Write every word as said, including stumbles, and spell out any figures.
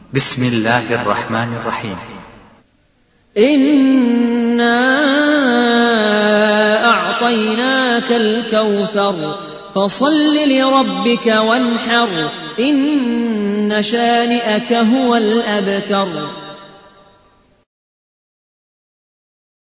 بسم الله الرحمن الرحيم. إنا أعطيناك الكوثر فصل لربك وانحر إن شانئك هو الأبتر.